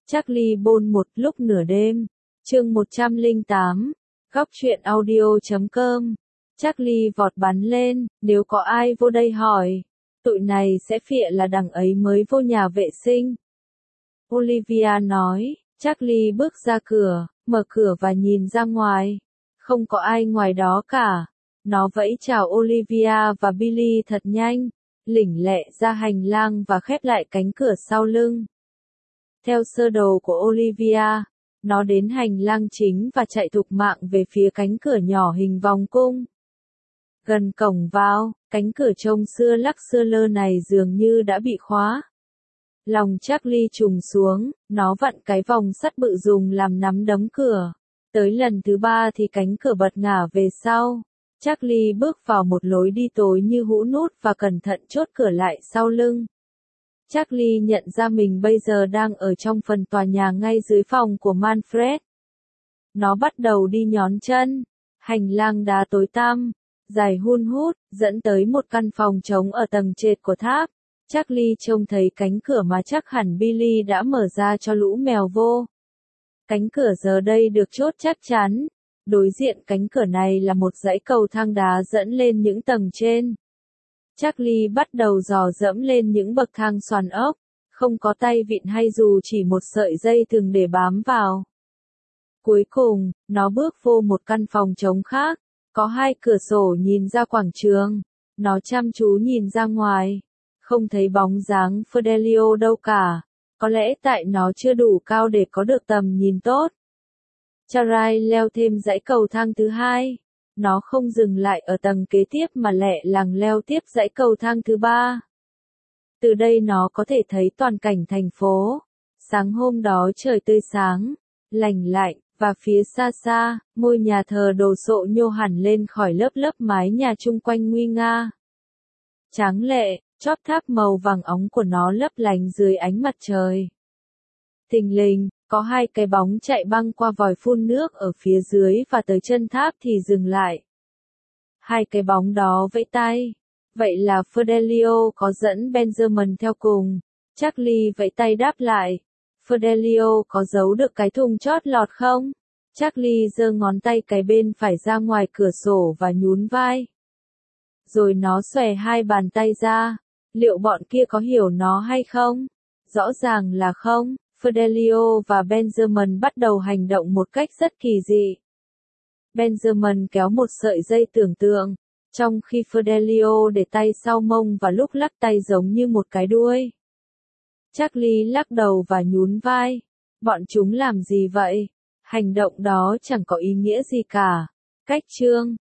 Charlie Bôn một lúc nửa đêm. Chương 108. Góc truyện audio.com. Charlie vọt bắn lên, nếu có ai vô đây hỏi, tụi này sẽ phịa là đằng ấy mới vô nhà vệ sinh. Olivia nói. Charlie bước ra cửa, mở cửa và nhìn ra ngoài. Không có ai ngoài đó cả. Nó vẫy chào Olivia và Billy thật nhanh, lỉnh lẹ ra hành lang và khép lại cánh cửa sau lưng. Theo sơ đồ của Olivia, nó đến hành lang chính và chạy thục mạng về phía cánh cửa nhỏ hình vòng cung. Gần cổng vào, cánh cửa trông xưa lắc xưa lơ này dường như đã bị khóa. Lòng Charlie trùng xuống, nó vặn cái vòng sắt bự dùng làm nắm đấm cửa. Tới lần thứ 3 thì cánh cửa bật ngả về sau. Charlie bước vào một lối đi tối như hũ nút và cẩn thận chốt cửa lại sau lưng. Charlie nhận ra mình bây giờ đang ở trong phần tòa nhà ngay dưới phòng của Manfred. Nó bắt đầu đi nhón chân. Hành lang đá tối tăm, dài hun hút, dẫn tới một căn phòng trống ở tầng trệt của tháp. Charlie trông thấy cánh cửa mà chắc hẳn Billy đã mở ra cho lũ mèo vô. Cánh cửa giờ đây được chốt chắc chắn. Đối diện cánh cửa này là một dãy cầu thang đá dẫn lên những tầng trên. Charlie bắt đầu dò dẫm lên những bậc thang xoàn ốc, không có tay vịn hay dù chỉ một sợi dây thừng để bám vào. Cuối cùng, nó bước vô một căn phòng trống khác, có 2 cửa sổ nhìn ra quảng trường. Nó chăm chú nhìn ra ngoài, không thấy bóng dáng Fidelio đâu cả, có lẽ tại nó chưa đủ cao để có được tầm nhìn tốt. Charlie leo thêm dãy cầu thang thứ 2. Nó không dừng lại ở tầng kế tiếp mà lẹ làng leo tiếp dãy cầu thang thứ 3. Từ đây nó có thể thấy toàn cảnh thành phố. Sáng hôm đó trời tươi sáng, lành lạnh, và phía xa xa, ngôi nhà thờ đồ sộ nhô hẳn lên khỏi lớp lớp mái nhà chung quanh nguy nga. Tráng lệ, chóp tháp màu vàng óng của nó lấp lánh dưới ánh mặt trời. Thình lình, có 2 cái bóng chạy băng qua vòi phun nước ở phía dưới và tới chân tháp thì dừng lại. 2 cái bóng đó vẫy tay. Vậy là Fidelio có dẫn Benjamin theo cùng. Charlie vẫy tay đáp lại. Fidelio có giấu được cái thùng chót lọt không? Charlie giơ ngón tay cái bên phải ra ngoài cửa sổ và nhún vai. Rồi nó xòe 2 bàn tay ra. Liệu bọn kia có hiểu nó hay không? Rõ ràng là không. Fidelio và Benjamin bắt đầu hành động một cách rất kỳ dị. Benjamin kéo một sợi dây tưởng tượng, trong khi Fidelio để tay sau mông và lúc lắc tay giống như một cái đuôi. Charlie lắc đầu và nhún vai. Bọn chúng làm gì vậy? Hành động đó chẳng có ý nghĩa gì cả. Cách chương